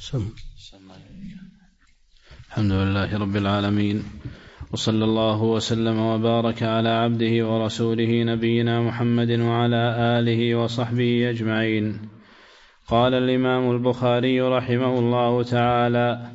الحمد لله رب العالمين، وصلى الله وسلم وبارك على عبده ورسوله نبينا محمد وعلى آله وصحبه أجمعين. قال الإمام البخاري رحمه الله تعالى: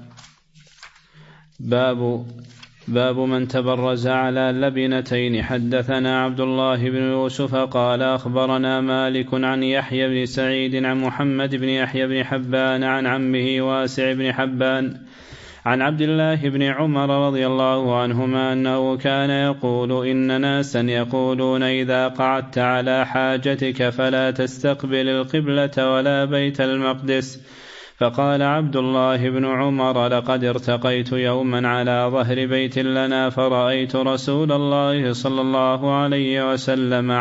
باب من تبرز على لبنتين. حدثنا عبد الله بن يوسف قال أخبرنا مالك عن يحيى بن سعيد عن محمد بن يحيى بن حبان عن عمه واسع بن حبان عن عبد الله بن عمر رضي الله عنهما أنه كان يقول: إن ناسا يقولون إذا قعدت على حاجتك فلا تستقبل القبلة ولا بيت المقدس. فقال عبد الله بن عمر: لقد ارتقيت يوما على ظهر بيت لنا فرأيت رسول الله صلى الله عليه وسلم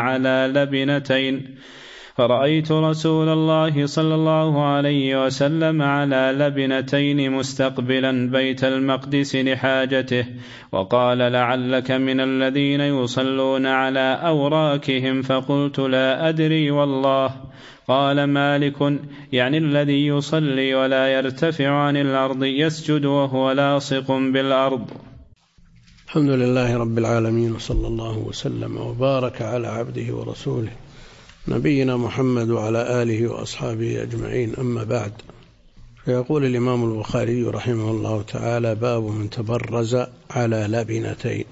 على لبنتين مستقبلا بيت المقدس لحاجته، وقال: لعلك من الذين يصلون على أوراكهم. فقلت: لا أدري والله. قال مالك: يعني الذي يصلي ولا يرتفع عن الأرض يسجد وهو لاصق بالأرض. الحمد لله رب العالمين، وصلى الله وسلم وبارك على عبده ورسوله نبينا محمد وعلى آله وأصحابه أجمعين. أما بعد، فيقول الإمام البخاري رحمه الله تعالى: باب من تبرز على لبنتين.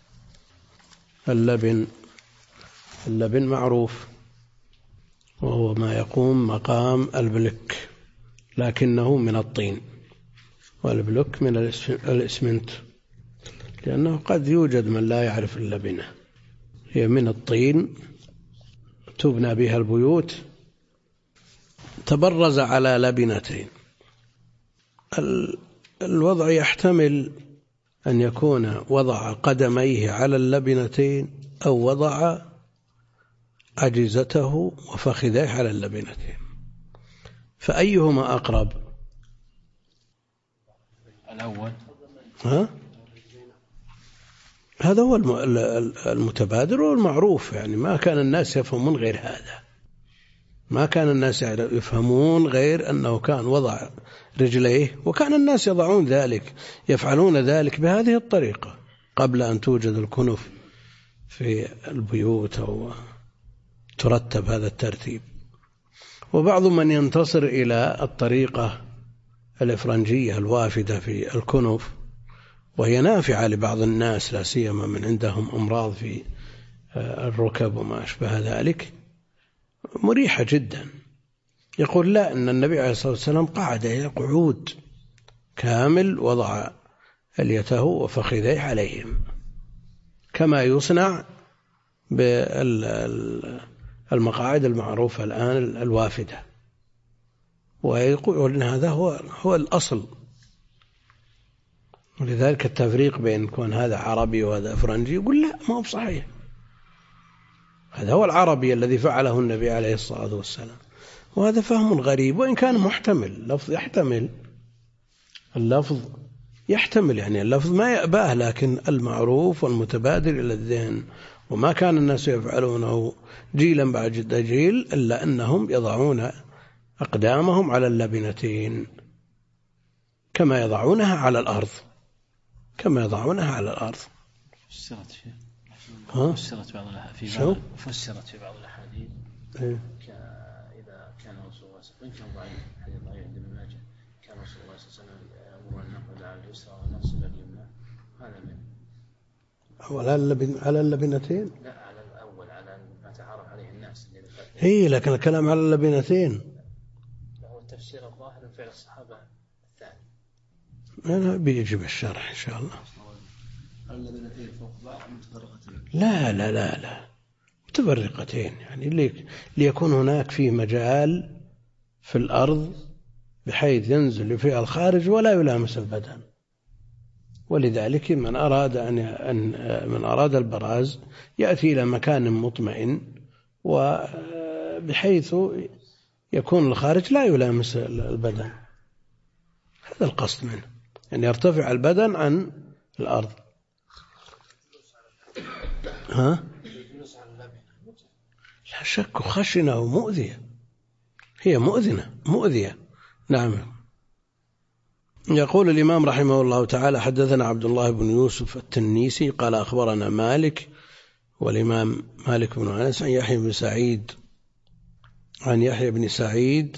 اللبن معروف، وهو ما يقوم مقام البلك، لكنه من الطين، والبلك من الإسمنت، لأنه قد يوجد من لا يعرف اللبنة. هي من الطين تبنى بها البيوت. تبرز على لبنتين، الوضع يحتمل أن يكون وضع قدميه على اللبنتين أو وضع أجهزته وفخذيه على اللبنتين، فأيهما أقرب؟ الأول. هذا هو المتبادر والمعروف، يعني ما كان الناس يفهمون غير هذا، ما كان الناس يفهمون غير أنه كان وضع رجليه، وكان الناس يضعون ذلك، يفعلون ذلك بهذه الطريقة قبل أن توجد الكنف في البيوت أو ترتب هذا الترتيب. وبعض من ينتصر إلى الطريقة الإفرنجية الوافدة في الكنف، وهي نافعة لبعض الناس، لا سيما من عندهم أمراض في الركب وما أشبه ذلك، مريحة جدا. يقول: لا، أن النبي عليه الصلاة والسلام قعد قعود كامل، وضع اليته وفخذيه عليهم، كما يصنع بالمقاعد المعروفة الآن الوافدة. ويقول أن هذا هو الأصل. ولذلك التفريق بين كون هذا عربي وهذا فرنجي، يقول: لا، ما هو صحيح، هذا هو العربي الذي فعله النبي عليه الصلاة والسلام. وهذا فهم غريب، وإن كان محتمل، اللفظ يحتمل، يعني اللفظ ما يأباه، لكن المعروف والمتبادر إلى الذهن، وما كان الناس يفعلونه جيلا بعد جيل، إلا أنهم يضعون أقدامهم على اللبنتين كما يضعونها على الأرض. فسرت في بعض الأحاديث إذا كان رسول الله صلى الله عليه وسلم، كان ضعيف حديث ضعيف عند ابن ماجه، كان رسول الله صلى الله عليه وسلم يأمر أن نقعد على اليسرى وننصب اليمنى. هذا من على اللبنتين، لا، على الأول، على ما تعارف عليه الناس. لكن الكلام على اللبنتين هو التفسير الظاهر من فعل الصحابة الثاني. أنا بيجب الشرح إن شاء الله. اللبنتين فوق بعض متفرقتين؟ لا، متفرقتين، يعني ليكون هناك فيه مجال في الأرض بحيث ينزل فيها الخارج ولا يلامس البدن. ولذلك من أراد البراز يأتي إلى مكان مطمئن، وبحيث يكون الخارج لا يلامس البدن. هذا القصد منه، أن يرتفع البدن عن الأرض. لا شك خشنة ومؤذية، هي مؤذية. نعم. يقول الإمام رحمه الله تعالى: حدثنا عبد الله بن يوسف التنيسي قال أخبرنا مالك، والإمام مالك بن أنس، عن يحيى بن سعيد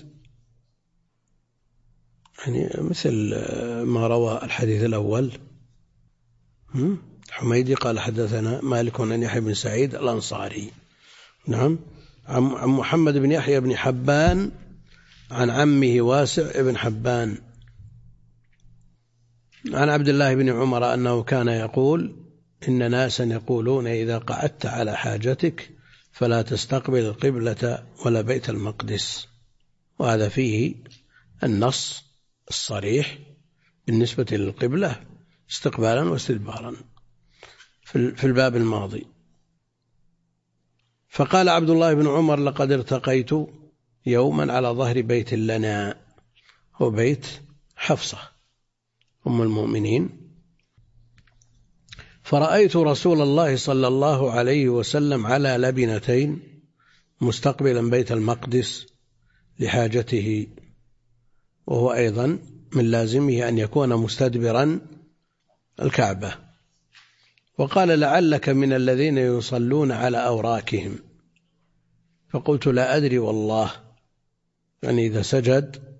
يعني مثل ما روى الحديث الأول. حميدي قال حدثنا مالك عن يحيى بن سعيد الأنصاري، نعم، عن محمد بن يحيى بن حبان عن عمه واسع بن حبان عن عبد الله بن عمر أنه كان يقول: إن ناسا يقولون إذا قعدت على حاجتك فلا تستقبل القبلة ولا بيت المقدس. وهذا فيه النص الصريح بالنسبة للقبلة استقبالا واستدبارا في الباب الماضي. فقال عبد الله بن عمر: لقد ارتقيت يوما على ظهر بيت لنا، هو بيت حفصة أم المؤمنين، فرأيت رسول الله صلى الله عليه وسلم على لبنتين مستقبلا بيت المقدس لحاجته، وهو أيضا من لازمه أن يكون مستدبرا الكعبة. وقال: لعلك من الذين يصلون على أوراكهم. فقلت: لا أدري والله، يعني إذا سجد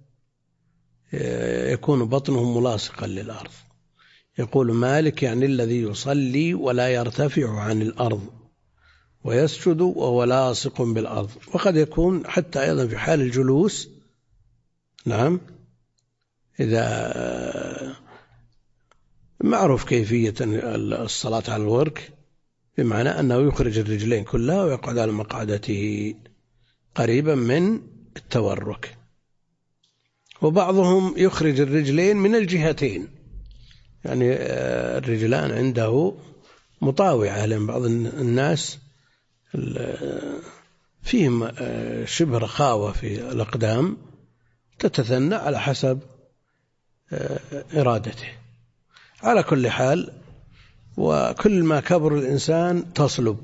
يكون بطنه ملاصقا للأرض. يقول مالك: يعني الذي يصلي ولا يرتفع عن الأرض ويسجد وهو لاصق بالأرض. وقد يكون حتى أيضا في حال الجلوس، نعم، إذا معروف كيفية الصلاة على الورك، بمعنى أنه يخرج الرجلين كلها ويقعد على مقعدته قريبا من التورك. وبعضهم يخرج الرجلين من الجهتين، يعني الرجلان عنده مطاوعة، لأن بعض الناس فيهم شبه رخاوة في الأقدام تتثنى على حسب إرادته. على كل حال، وكل ما كبر الإنسان تصلب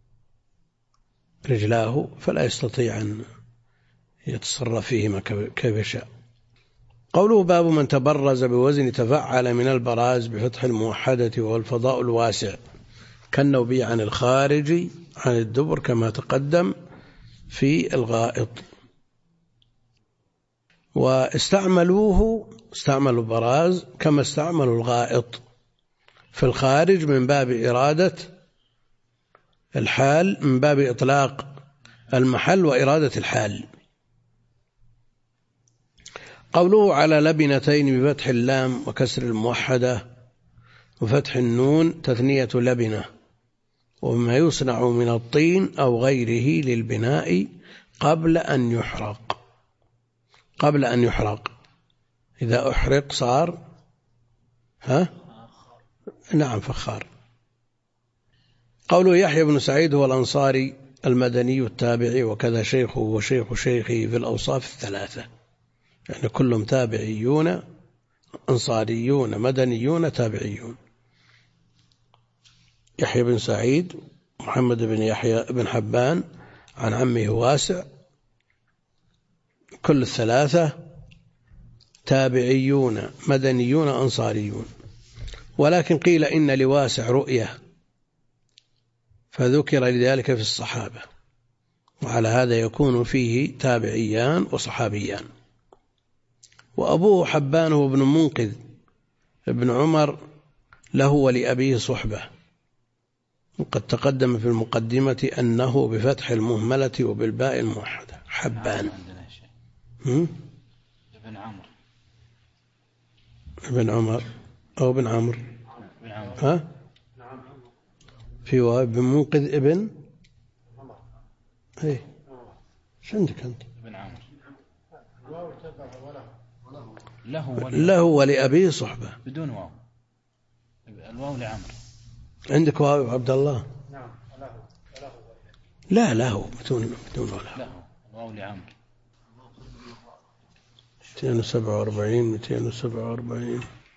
رجلاه فلا يستطيع أن يتصرف فيهما كيف شاء. قوله: باب من تبرز بوزن تفعل من البراز بفتح الموحدة وهو الفضاء الواسع كالنوبي عن الخارج عن الدبر كما تقدم في الغائط. واستعملوا البراز كما استعملوا الغائط في الخارج من باب إرادة الحال، من باب إطلاق المحل وإرادة الحال. قوله: على لبنتين بفتح اللام وكسر الموحدة وفتح النون تثنية لبنة، وما يصنع من الطين أو غيره للبناء قبل أن يحرق. إذا أحرق صار نعم فخار. قوله: يحيى بن سعيد هو الأنصاري المدني التابعي، وكذا شيخه وشيخ شيخه في الأوصاف الثلاثة، يعني كلهم تابعيون، أنصاريون مدنيون تابعيون. يحيى بن سعيد محمد بن يحيى بن حبان عن عمه واسع، كل الثلاثة تابعيون مدنيون أنصاريون. ولكن قيل إن لواسع رؤية فذكر لذلك في الصحابة، وعلى هذا يكون فيه تابعيان وصحابيان. وأبوه حبان هو ابن منقذ ابن عمر، له ولأبيه صحبة، وقد تقدم في المقدمة أنه بفتح المهملة وبالباء الموحدة حبان. ابن عمر أو ابن عمرو، ها في ابن منقذ ابن ايه شو عندك أنت؟ ابن عمرو له ولأبيه صحبة بدون واو، الواو لعمرو. عندك واو عبد الله؟ نعم. لا له بدون ولا، له الواو لعمرو. 247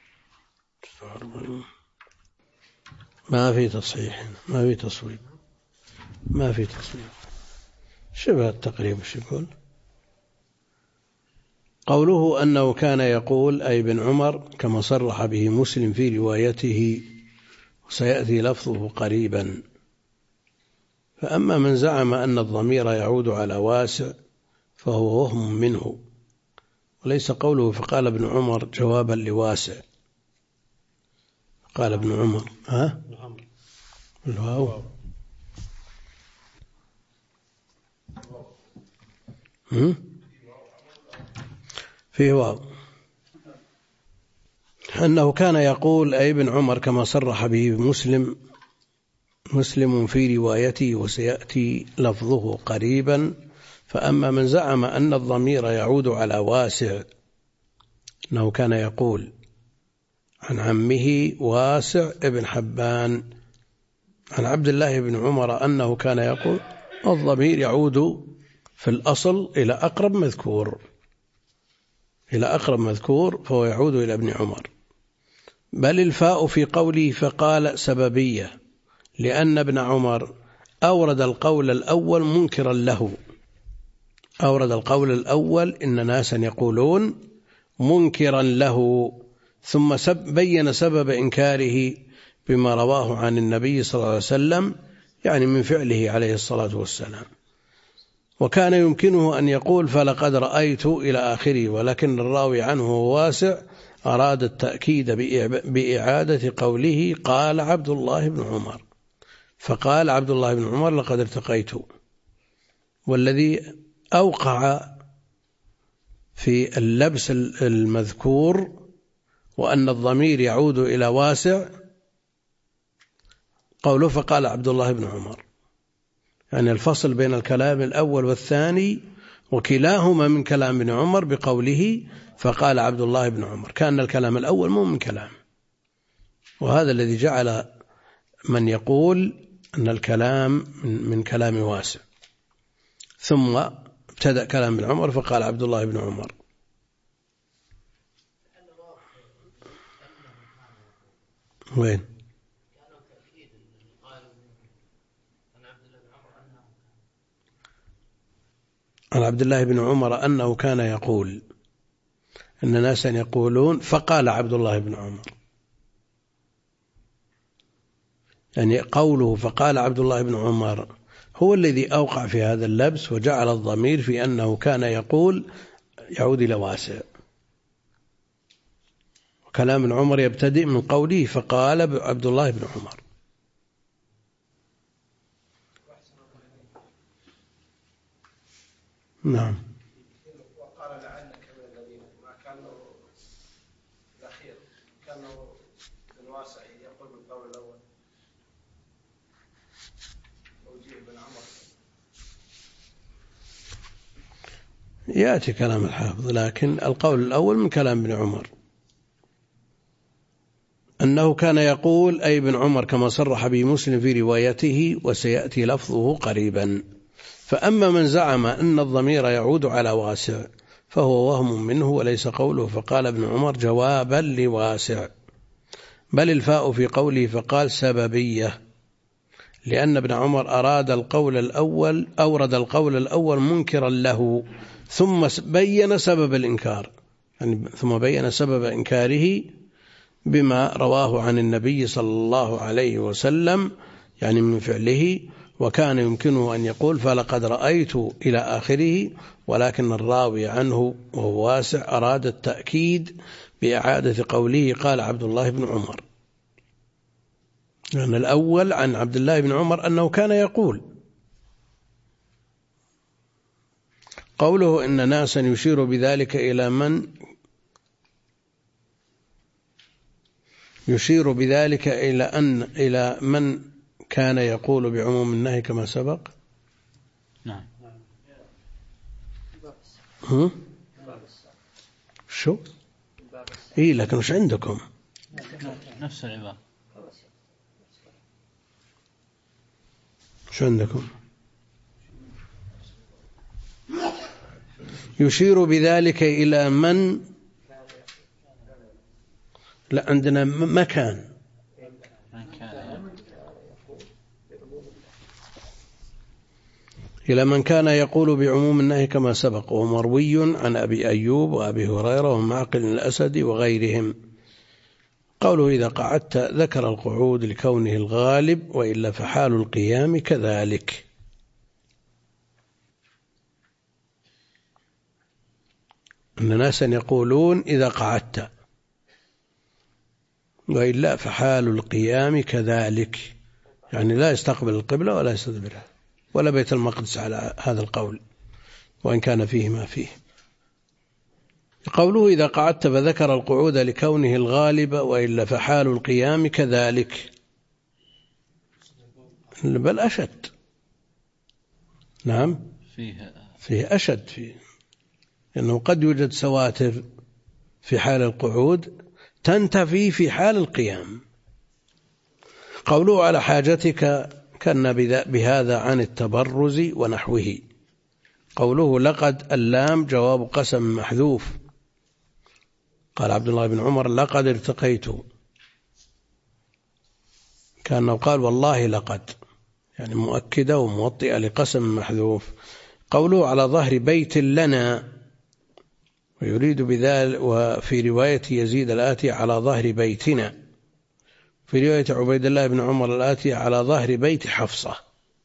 ما في تصحيح، ما في تصويب، ما في تصويب، شبه التقريب. وش يقول؟ قوله أنه كان يقول أي ابن عمر كما صرح به مسلم في روايته وسيأتي لفظه قريبا. فأما من زعم أن الضمير يعود على واسع فهو وهم منه، وليس قوله فقال ابن عمر جوابا لواسع. قال ابن عمر الواو فيه واو. أنه كان يقول أي ابن عمر كما صرح به مسلم في روايته وسيأتي لفظه قريبا. فأما من زعم أن الضمير يعود على واسع، أنه كان يقول عن عمه واسع ابن حبان عن عبد الله بن عمر أنه كان يقول الضمير يعود في الأصل إلى أقرب مذكور فهو يعود إلى ابن عمر. بل الفاء في قوله فقال سببية، لأن ابن عمر أورد القول الأول منكرا له. أورد القول الأول إن ناسا يقولون منكرا له، ثم بين سبب إنكاره بما رواه عن النبي صلى الله عليه وسلم، يعني من فعله عليه الصلاة والسلام. وكان يمكنه أن يقول فلقد رأيت إلى آخره، ولكن الراوي عنه واسع أراد التأكيد بإعادة قوله قال عبد الله بن عمر، فقال عبد الله بن عمر لقد ارتقيت. والذي أوقع في اللبس المذكور وأن الضمير يعود إلى واسع قوله فقال عبد الله بن عمر، يعني الفصل بين الكلام الأول والثاني وكلاهما من كلام ابن عمر بقوله فقال عبد الله بن عمر، كان الكلام الأول مو من كلام. وهذا الذي جعل من يقول أن الكلام من كلام واسع. ثم ابتدأ كلام ابن عمر فقال عبد الله بن عمر. وين؟ عن عبد الله بن عمر أنه كان يقول أن ناسا يقولون فقال عبد الله بن عمر، يعني قوله فقال عبد الله بن عمر هو الذي أوقع في هذا اللبس وجعل الضمير في أنه كان يقول يعود إلى واسع. وكلام ابن عمر يبتدئ من قوله فقال عبد الله بن عمر. نعم. وقال لعلك من الذين ما كانوا الأخير كانوا من واسع يقول بالقول الأول توجيه بن عمر. يأتي كلام الحافظ، لكن القول الأول من كلام ابن عمر أنه كان يقول أي ابن عمر كما صرح به مسلم في روايته وسيأتي لفظه قريبا. فأما من زعم أن الضمير يعود على واسع فهو وهم منه، وليس قوله فقال ابن عمر جوابا لواسع. بل الفاء في قوله فقال سببية، لأن ابن عمر أورد القول الأول منكرا له، ثم بين سبب الإنكار، يعني ثم بين سبب إنكاره بما رواه عن النبي صلى الله عليه وسلم، يعني من فعله. وكان يمكنه أن يقول فلقد رأيت إلى آخره، ولكن الراوي عنه وهو واسع أراد التأكيد بإعادة قوله قال عبد الله بن عمر، لأن الأول عن عبد الله بن عمر أنه كان يقول. قوله إن ناسا يشير بذلك إلى من كان يقول بعموم النهي كما سبق. نعم. شو؟ إيه لكن وش عندكم؟ نفس العبارة. شو عندكم؟ يشير بذلك إلى من؟ لا عندنا مكان. إلى من كان يقول بعموم النهي كما سبق، ومروي عن أبي أيوب وأبي هريرة ومعقل الأسد وغيرهم. قوله إذا قعدت ذكر القعود لكونه الغالب، وإلا فحال القيام كذلك. أن ناسا يقولون إذا قعدت، وإلا فحال القيام كذلك، يعني لا يستقبل القبلة ولا يستدبرها ولا بيت المقدس على هذا القول، وإن كان فيه ما فيه. قوله إذا قعدت فذكر القعود لكونه الغالب، وإلا فحال القيام كذلك، بل أشد. نعم فيه أشد فيه، لأنه قد يوجد سواتر في حال القعود تنتفي في حال القيام. قوله على حاجتك كان بهذا عن التبرز ونحوه. قوله لقد اللام جواب قسم محذوف. قال عبد الله بن عمر لقد ارتقيت، كأنه قال والله لقد، يعني مؤكدة وموطئة لقسم محذوف. قوله على ظهر بيت لنا، ويريد بذلك، وفي رواية يزيد الآتي على ظهر بيتنا، في رواية عبيد الله بن عمر الآتي على ظهر بيت حفصة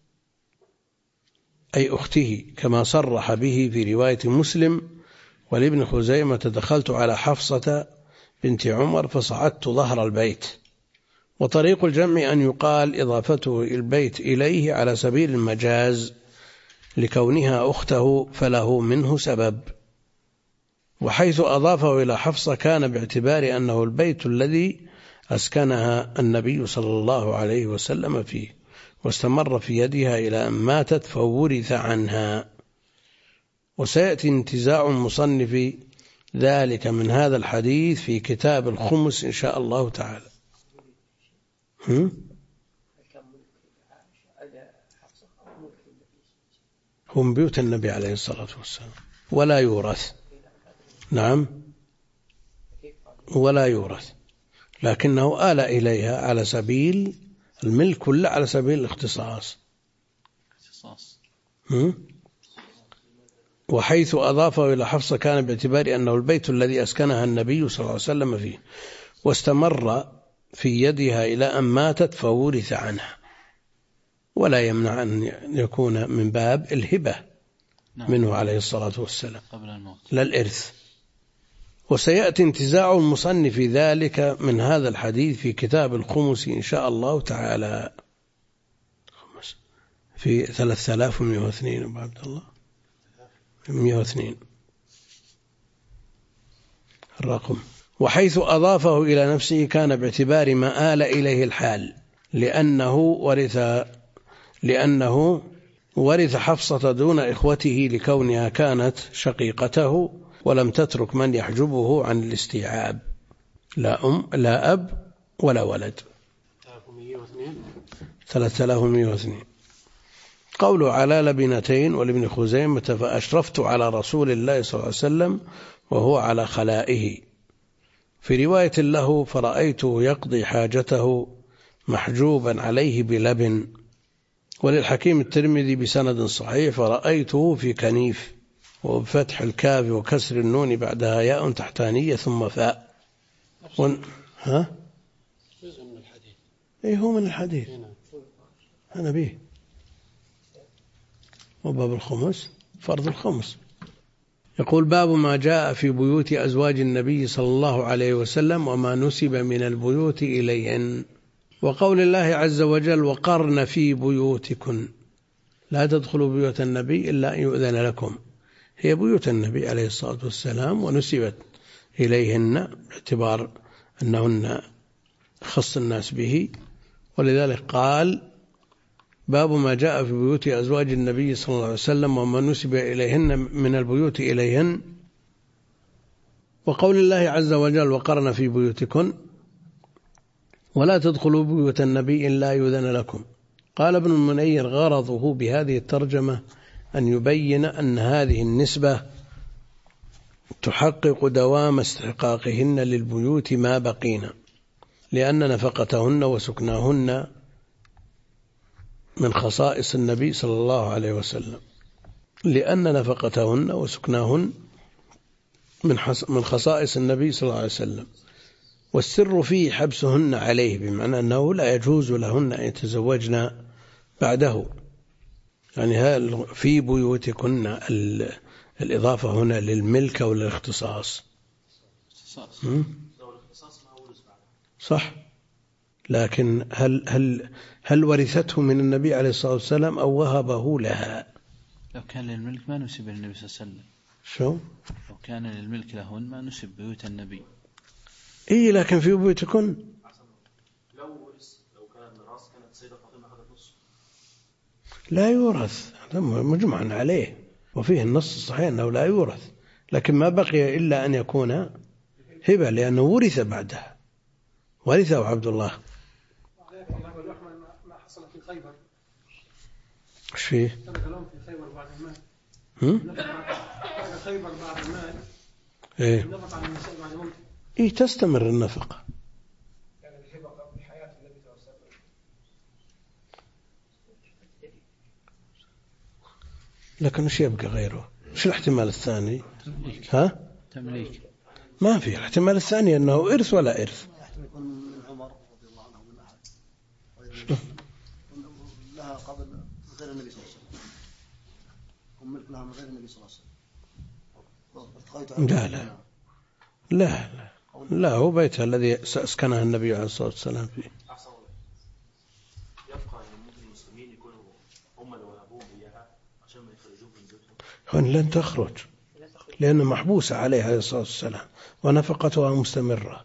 أي أخته، كما صرح به في رواية مسلم ولابن خزيمة دخلت على حفصة بنت عمر فصعدت ظهر البيت. وطريق الجمع أن يقال إضافته البيت إليه على سبيل المجاز لكونها أخته فله منه سبب. وحيث أضافه إلى حفصة كان باعتبار أنه البيت الذي أسكنها النبي صلى الله عليه وسلم فيه، واستمر في يدها إلى أن ماتت فورث عنها. وسيأتي انتزاع المصنف ذلك من هذا الحديث في كتاب الخمس إن شاء الله تعالى. هم بيوت النبي عليه الصلاة والسلام ولا يورث. نعم ولا يورث، لكنه آل إليها على سبيل الملك ولا على سبيل الاختصاص. وحيث أضافه إلى حفصة كان باعتبار أنه البيت الذي أسكنها النبي صلى الله عليه وسلم فيه، واستمر في يدها إلى أن ماتت فورث عنها، ولا يمنع أن يكون من باب الهبة منه عليه الصلاة والسلام لا الإرث. وسيأتي انتزاع المصنف ذلك من هذا الحديث في كتاب الخمس إن شاء الله تعالى، في 3102 أبو عبد الله 102 الرقم. وحيث أضافه إلى نفسه كان باعتبار ما آل إليه الحال، لأنه ورث حفصة دون إخوته لكونها كانت شقيقته، ولم تترك من يحجبه عن الاستيعاب، لا أم لا أب ولا ولد. 3102. قوله على لبنتين ولابن خزيمة فأشرفت على رسول الله صلى الله عليه وسلم وهو على خلائه. في رواية له فرأيته يقضي حاجته محجوبا عليه بلبن. وللحكيم الترمذي بسند صحيح فرأيته في كنيف، وبفتح الكاف وكسر النون بعدها ياء تحتانية ثم فاء. ها؟ جزء من الحديث. إيه هو من الحديث. أنا به. وباب الخمس فرض الخمس. يقول باب ما جاء في بيوت أزواج النبي صلى الله عليه وسلم وما نسب من البيوت إليهن. وقول الله عز وجل وقرن في بيوتكن، لا تدخلوا بيوت النبي إلا أن يؤذن لكم، هي بيوت النبي عليه الصلاة والسلام ونسبت إليهن باعتبار أنهن خص الناس به. ولذلك قال باب ما جاء في بيوت أزواج النبي صلى الله عليه وسلم وما نسب إليهن من البيوت إليهن. وقول الله عز وجل وقرن في بيوتكن ولا تدخلوا بيوت النبي إلا يؤذن لكم. قال ابن المنير غرضه بهذه الترجمة أن يبين أن هذه النسبة تحقق دوام استحقاقهن للبيوت ما بقينا، لأن نفقتهن وسكناهن من خصائص النبي صلى الله عليه وسلم. لأن نفقتهن وسكناهن من خصائص النبي صلى الله عليه وسلم، والسر فيه حبسهن عليه، بمعنى أنه لا يجوز لهن أن يتزوجن بعده. يعني هل في بيوتكن الإضافة هنا للملك أو للاختصاص؟ صح، لكن هل ورثته من النبي عليه الصلاة والسلام أو وهبه لها؟ لو كان للملك ما نسب للنبي صلى الله عليه وسلم. شو؟ لو كان للملك لهن ما نسب بيوت النبي. إيه، لكن في بيوتكن لو كان ميراث كانت السيدة فاطمة أخذت نصف. لا يورث، مجمع عليه، وفيه النص الصحيح أنه لا يورث، لكن ما بقي إلا أن يكون هبة، لأنه ورث بعدها، ورثه عبد الله. ما حصل في خيبر. ايش فيه؟ ترك لهم في خيبر بعد المال. ترك خيبر بعد المال. ايه. نفق على النساء بعد موته. ايه، تستمر النفقة. يعني الهبة قبل حياة النبي صلى الله عليه وسلم. لكن ايش يبقى غيره؟ ايش الاحتمال الثاني؟ تمليك. ها؟ تمليك. ما في الاحتمال الثاني أنه إرث ولا إرث. يكون من عمر رضي الله عنه من أحد. لها قبل غير النبي صلى الله عليه وسلم. هم ملك لها من غير النبي صلى الله عليه وسلم. لا هو بيتها الذي سكنها النبي عليه الصلاة والسلام فيه. يبقى ممكن المسلمين يكونوا هم اللي وهبوهم إياها عشان ما يخرجوه من بيوتهم. هن لن تخرج لأن محبوسة عليه عليه الصلاة والسلام ونفقتها مستمرة.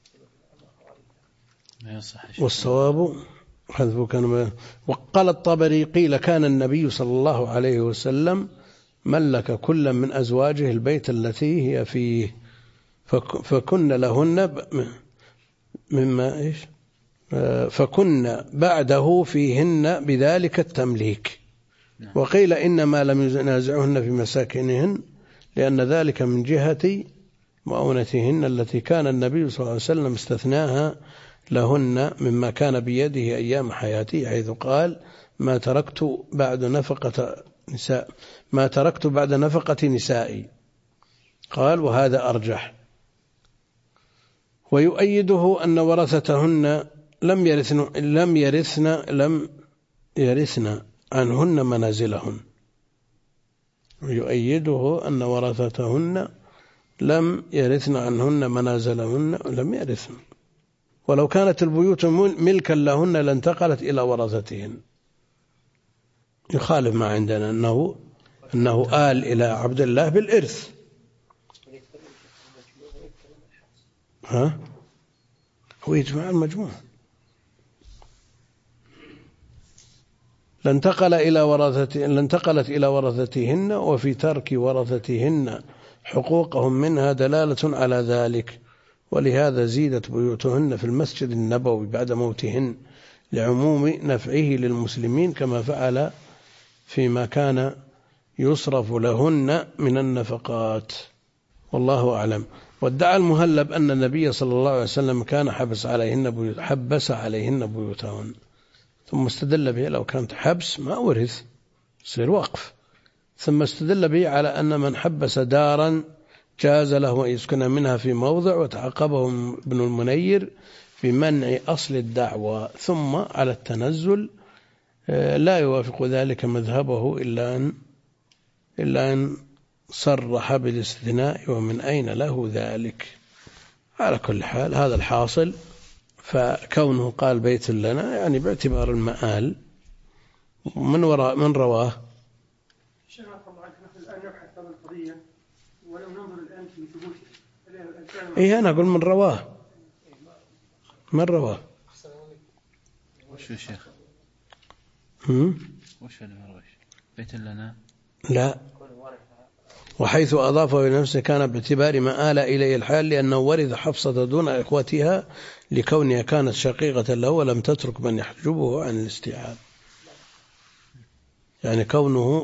والصواب حذف كان. وقال الطبري قيل كان النبي صلى الله عليه وسلم ملك كل من أزواجه البيت التي هي فيه فكن لهن مما إيش فكن بعده فيهن بذلك التمليك. وقيل إنما لم ينازعهن في مساكنهن لأن ذلك من جهة مؤونتهن التي كان النبي صلى الله عليه وسلم استثناها لهن مما كان بيده أيام حياته، حيث قال ما تركت بعد نفقة نسائي. قال وهذا أرجح. ويؤيده أن ورثتهن لم يرثن عنهن منازلهن. ويؤيده أن ورثتهن لم يرثن عنهن منازلهن، لم يرثن. ولو كانت البيوت ملكا لهن لانتقلت إلى ورثتهن. يخالف ما عندنا أنه آل إلى عبد الله بالإرث. هو يجمع المجموع. لانتقلت إلى ورثتهن، وفي ترك ورثتهن حقوقهم منها دلالة على ذلك. ولهذا زيدت بيوتهن في المسجد النبوي بعد موتهن لعموم نفعه للمسلمين، كما فعل فيما كان يصرف لهن من النفقات. والله أعلم. وادعى المهلب أن النبي صلى الله عليه وسلم كان حبس عليهن بيوتهن، ثم استدل به لو كانت حبس ما ورث يصير وقف، ثم استدل به على أن من حبس دارا جاز له أن يسكن منها في موضع، وتعقبه ابن المنير في منع أصل الدعوة، ثم على التنزل لا يوافق ذلك مذهبه إلا أن صرح بالاستثناء، ومن أين له ذلك. على كل حال هذا الحاصل. فكونه قال بيت لنا يعني باعتبار المآل. من رواه شيخ الله عنك نحن الآن نبحث عن القضية ولو ننظر الآن في ثبوته. إيه أنا أقول من رواه. وش الشيخ؟ وش بيت لنا؟ لا، وحيث أضافه إلى نفسه كان باعتبار ما آل إليه الحال، لأنه ورث حفصة دون إخوتها لكونها كانت شقيقة له ولم تترك من يحجبه عن الاستيعاب. يعني كونه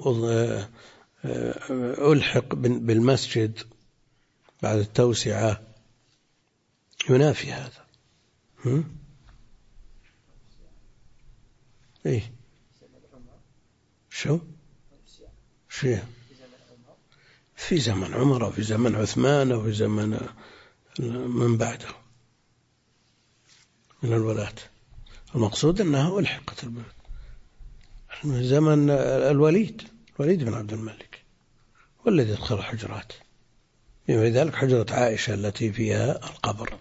ألحق بالمسجد بعد التوسعة ينافي هذا. إيه شو؟ في زمن عمر وفي زمن عثمان وفي زمن من بعده من الولاة. المقصود أنها ألحقت من زمن الوليد بن عبد الملك والذي يدخل الحجرات، لذلك حجرة عائشة التي فيها القبر.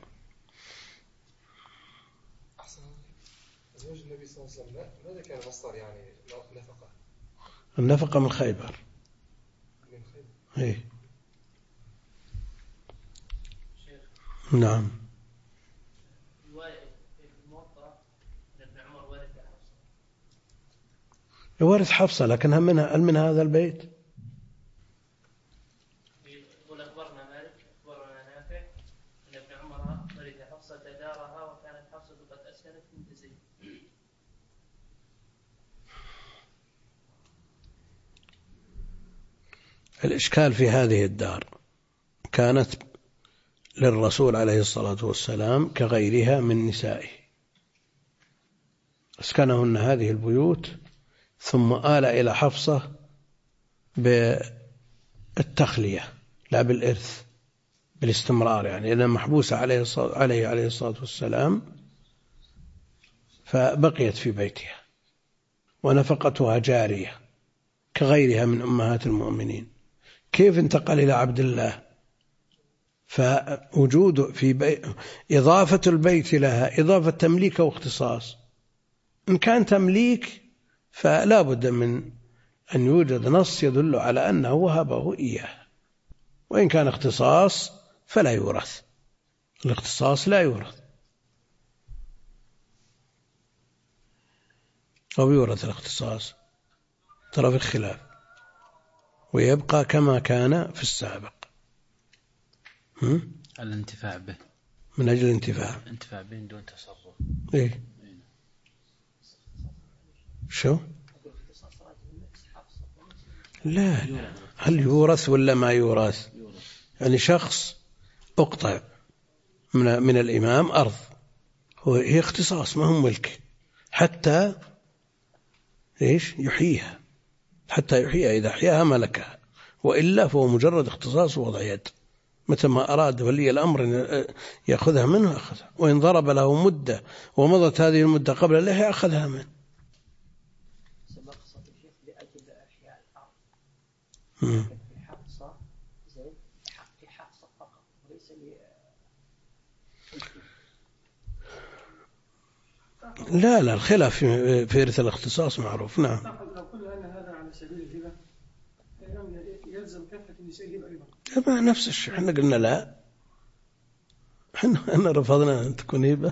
زوج النبي صلى الله عليه وسلم ماذا كان مصدر يعني نفقة؟ النفقة من خيبر. إيه. نعم. يورث حفصة، لكن هل من هذا البيت؟ يقول أخبرنا مالك أخبرنا نافع أن ابن عمر ورث حفصة دارها وكانت حفصة قد أسكنت بنت زيد. الإشكال في هذه الدار كانت للرسول عليه الصلاة والسلام كغيرها من نسائه، أسكنهن هذه البيوت ثم آل إلى حفصة بالتخلية لا بالإرث، بالاستمرار، يعني إذا محبوسة عليه الصلاة والسلام فبقيت في بيتها ونفقتها جارية كغيرها من أمهات المؤمنين. كيف انتقل إلى عبد الله؟ فوجود في إضافة البيت لها إضافة تمليك واختصاص. إن كان تمليك فلا بد من أن يوجد نص يدل على أنه وهبه إياه، وإن كان اختصاص فلا يورث، الاختصاص لا يورث أو يورث الاختصاص، ترى في الخلاف، ويبقى كما كان في السابق. الانتفاع به من أجل الانتفاع به دون تصرف. إيه؟ شو؟ لا هل يورث ولا ما يورث؟ يعني شخص أقطع من الإمام أرض، هي اختصاص ما هم ملك، حتى يحييها، إذا أحياها ملكها، وإلا فهو مجرد اختصاص ووضع يد، متى ما أراد ولي الأمر أن يأخذها منه أخذها، وإن ضرب له مدة ومضت هذه المدة قبل الله أخذها منه. لا الخلاف في إرث الاختصاص معروف. نعم. لو قلنا أن هذا على سبيل الهبة يلزم كافة النساء أيضا. نفس الشيء، احنا قلنا لا، احنا رفضنا أن تكون هبة.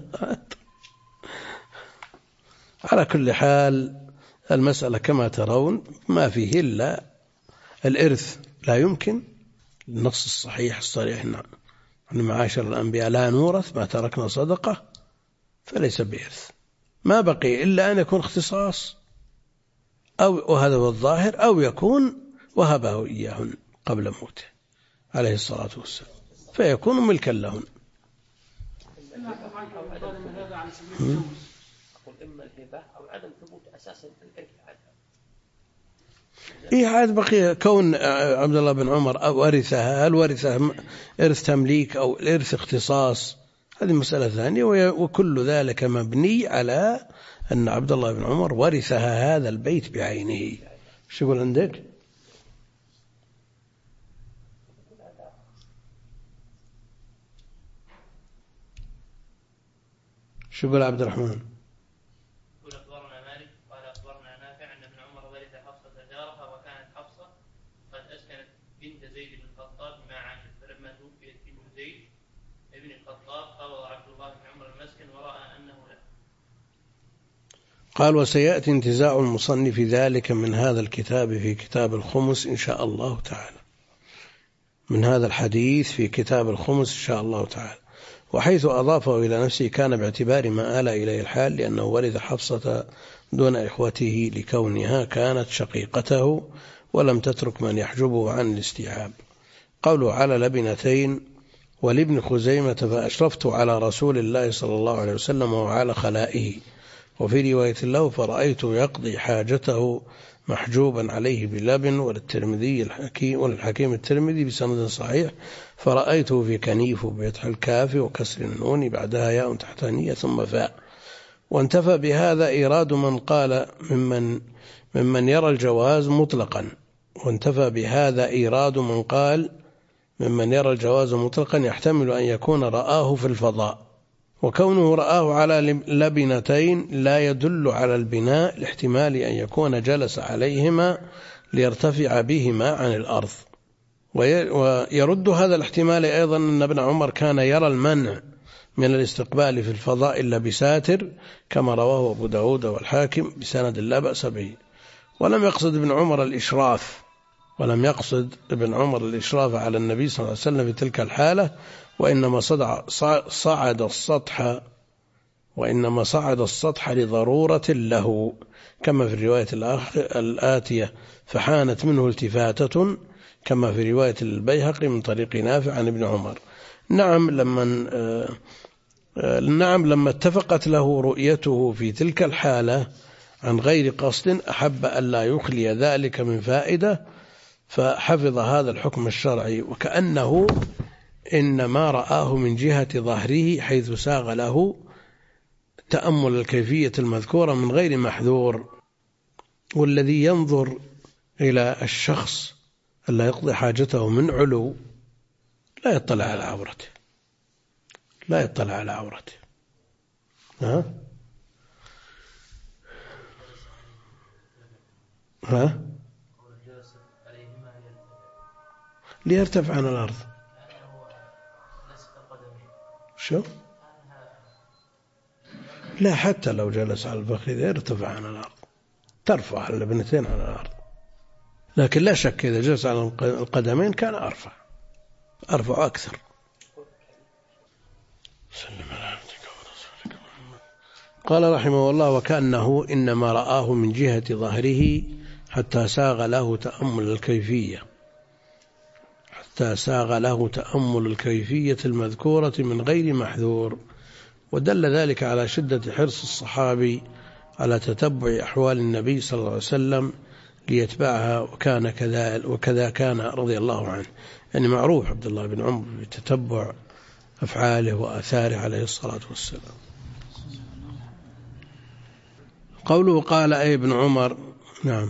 على كل حال المسألة كما ترون ما فيه إلا الإرث لا يمكن، النص الصحيح الصريح أن معاشر الأنبياء لا نورث ما تركنا صدقة، فليس بإرث، ما بقي إلا أن يكون اختصاص وهذا هو الظاهر، أو يكون وهبه إياهن قبل موته عليه الصلاة والسلام فيكون ملكا لهن. إما الهبة أو عدم ثبوت أساسا الإرث عنها. إيه عاد بقي كون عبد الله بن عمر ورثها، هل ورثها إرث تمليك أو إرث اختصاص، هذه مسألة ثانية، وكل ذلك مبني على أن عبد الله بن عمر ورثها هذا البيت بعينه. شو يقول عندك؟ شو يقول عبد الرحمن؟ يقول أخبرنا مالك قال أخبرنا نافع أن ابن عمر ورث حفصة دارها وكانت حفصة قد أسكنت بنت زيد بن الخطاب مع عائشة، فلما توفيت بنت زيد ابن الخطاب قبض عبد الله بن عمر المسكن ورأى أنه له. قال وسيأتي انتزاع المصنف ذلك من هذا الكتاب في كتاب الخمس إن شاء الله تعالى، من هذا الحديث في كتاب الخمس إن شاء الله تعالى. وحيث أضافه إلى نفسه كان باعتبار ما آل إليه الحال، لأنه ورث حفصة دون إخوته لكونها كانت شقيقته ولم تترك من يحجبه عن الاستيعاب. قوله على لبنتين ولابن خزيمة فأشرفت على رسول الله صلى الله عليه وسلم وعلى خلائه، وفي رواية له فرأيته يقضي حاجته محجوبا عليه بلبن، وللحكيم الترمذي بسند صحيح فرأيته في كنيف بفتح الكاف وكسر النون بعدها ياء تحتانية ثم فاء. وانتفى بهذا إيراد من قال ممن يرى الجواز مطلقا، وانتفى بهذا إيراد من قال ممن يرى الجواز مطلقا يحتمل أن يكون رآه في الفضاء، وكونه رآه على لبنتين لا يدل على البناء لاحتمال أن يكون جلس عليهما ليرتفع بهما عن الأرض. ويرد هذا الاحتمال أيضا أن ابن عمر كان يرى المنع من الاستقبال في الفضاء إلا بساتر كما رواه أبو داود والحاكم بسند لا بأس به. ولم يقصد ابن عمر الإشراف على النبي صلى الله عليه وسلم في تلك الحالة، وإنما صعد السطح لضرورة له، كما في الرواية الآتية فحانت منه التفاتة، كما في رواية البيهقي من طريق نافع عن ابن عمر. نعم لما اتفقت له رؤيته في تلك الحالة عن غير قصد أحب أن لا يخلي ذلك من فائدة، فحفظ هذا الحكم الشرعي، وكأنه إنما رآه من جهة ظهره حيث ساغ له تأمل الكيفية المذكورة من غير محذور. والذي ينظر إلى الشخص ألا يقضي حاجته من علو لا يطلع على عورته. ليرتفع عن الأرض. شو؟ لا، حتى لو جلس على الفخذ يرتفع عن الأرض، ترفع اللبنتين عن الأرض، لكن لا شك إذا جلس على القدمين كان أرفع أكثر. قال رحمه الله: وكأنه إنما رآه من جهة ظهره حتى ساغ له تأمل الكيفية المذكورة من غير محذور. ودل ذلك على شدة حرص الصحابي على تتبع أحوال النبي صلى الله عليه وسلم ليتبعها، وكذا كان رضي الله عنه. يعني معروف عبد الله بن عمر بتتبع أفعاله وآثاره عليه الصلاة والسلام. قوله قال أي ابن عمر. نعم.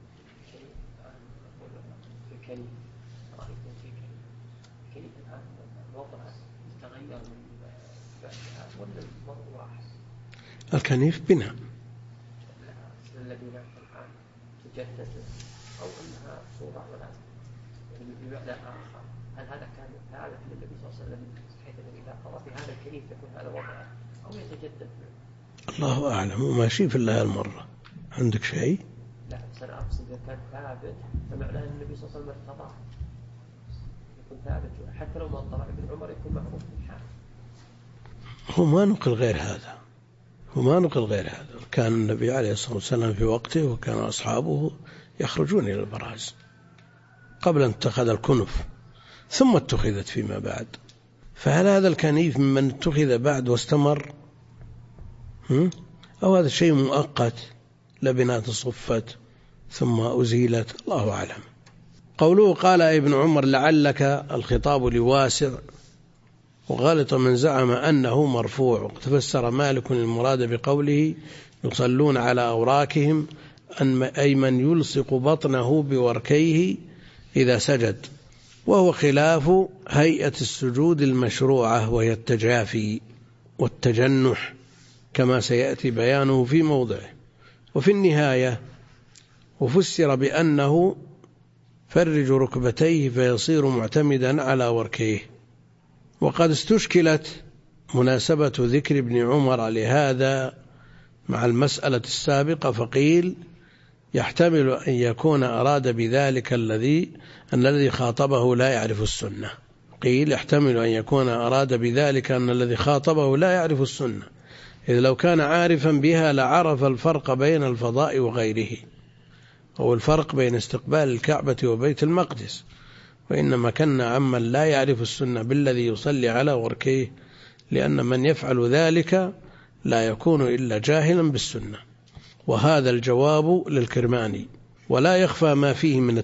الكنيف بناء تجدد أو أنها صورة ولا بمعنى آخر. هل هذا كان ثابت للنبي صلى الله عليه وسلم بحيث أنه إذا قضى في هذا الكنيف يكون هذا وضعه أو يتجدد؟ الله أعلم، وما شيء في الله المرة. عندك شيء؟ لا، بس أنا أقصد إذا كان ثابت فمعناه أن النبي صلى الله عليه وسلم ارتضاه يكون ثابت، حتى لو ما طلع ابن عمر يكون معروف في الحال. هو ما نقل غير هذا. كان النبي عليه الصلاة والسلام في وقته وكان أصحابه يخرجون إلى البراز قبل أن اتخذ الكنف، ثم اتخذت فيما بعد. فهل هذا الكنيف ممن اتخذ بعد واستمر، أو هذا شيء مؤقت لبنات صفت ثم أزيلت؟ الله أعلم. قوله قال ابن عمر لعلك الخطاب لواسع، وغلط من زعم أنه مرفوع. وتفسر مالك المراد بقوله يصلون على أوراكهم أي من يلصق بطنه بوركيه إذا سجد، وهو خلاف هيئة السجود المشروعة وهي التجافي والتجنح كما سيأتي بيانه في موضعه. وفي النهاية وفسر بأنه فرج ركبتيه فيصير معتمدا على وركيه. وقد استشكلت مناسبة ذكر ابن عمر لهذا مع المسألة السابقة، فقيل يحتمل أن يكون أراد بذلك الذي خاطبه لا يعرف السنة. أن الذي خاطبه لا يعرف السنة، إذ لو كان عارفا بها لعرف الفرق بين الفضاء وغيره، أو الفرق بين استقبال الكعبة وبيت المقدس. وإنما كان عمن لا يعرف السنة بالذي يصلي على وركيه، لأن من يفعل ذلك لا يكون إلا جاهلا بالسنة. وهذا الجواب للكرماني. ولا يخفى ما فيه من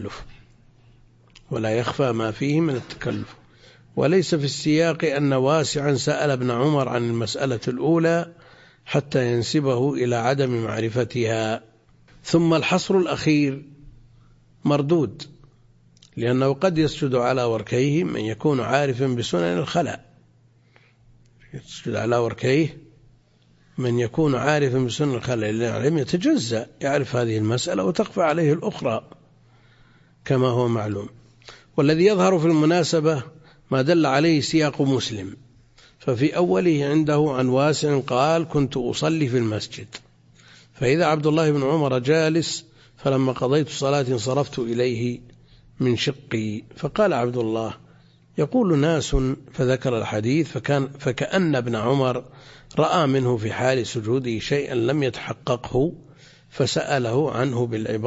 التكلف. وليس في السياق أن واسعا سأل ابن عمر عن المسألة الأولى حتى ينسبه إلى عدم معرفتها. ثم الحصر الأخير مردود، لأنه قد يسجد على وركيه من يكون عارفا بسنن الخلاء، يسجد على وركيه من يكون عارفا بسنن الخلاء، لأنه يتجزأ يعرف هذه المسألة وتخفى عليه الأخرى كما هو معلوم. والذي يظهر في المناسبة ما دل عليه سياق مسلم، ففي أوله عنده عن واسع قال: كنت أصلي في المسجد، فإذا عبد الله بن عمر جالس، فلما قضيت الصلاة انصرفت إليه من شقي، فقال عبد الله: يقول ناس، فذكر الحديث، فكأن ابن عمر رأى منه في حال سجوده شيئا لم يتحققه، فسأل عنه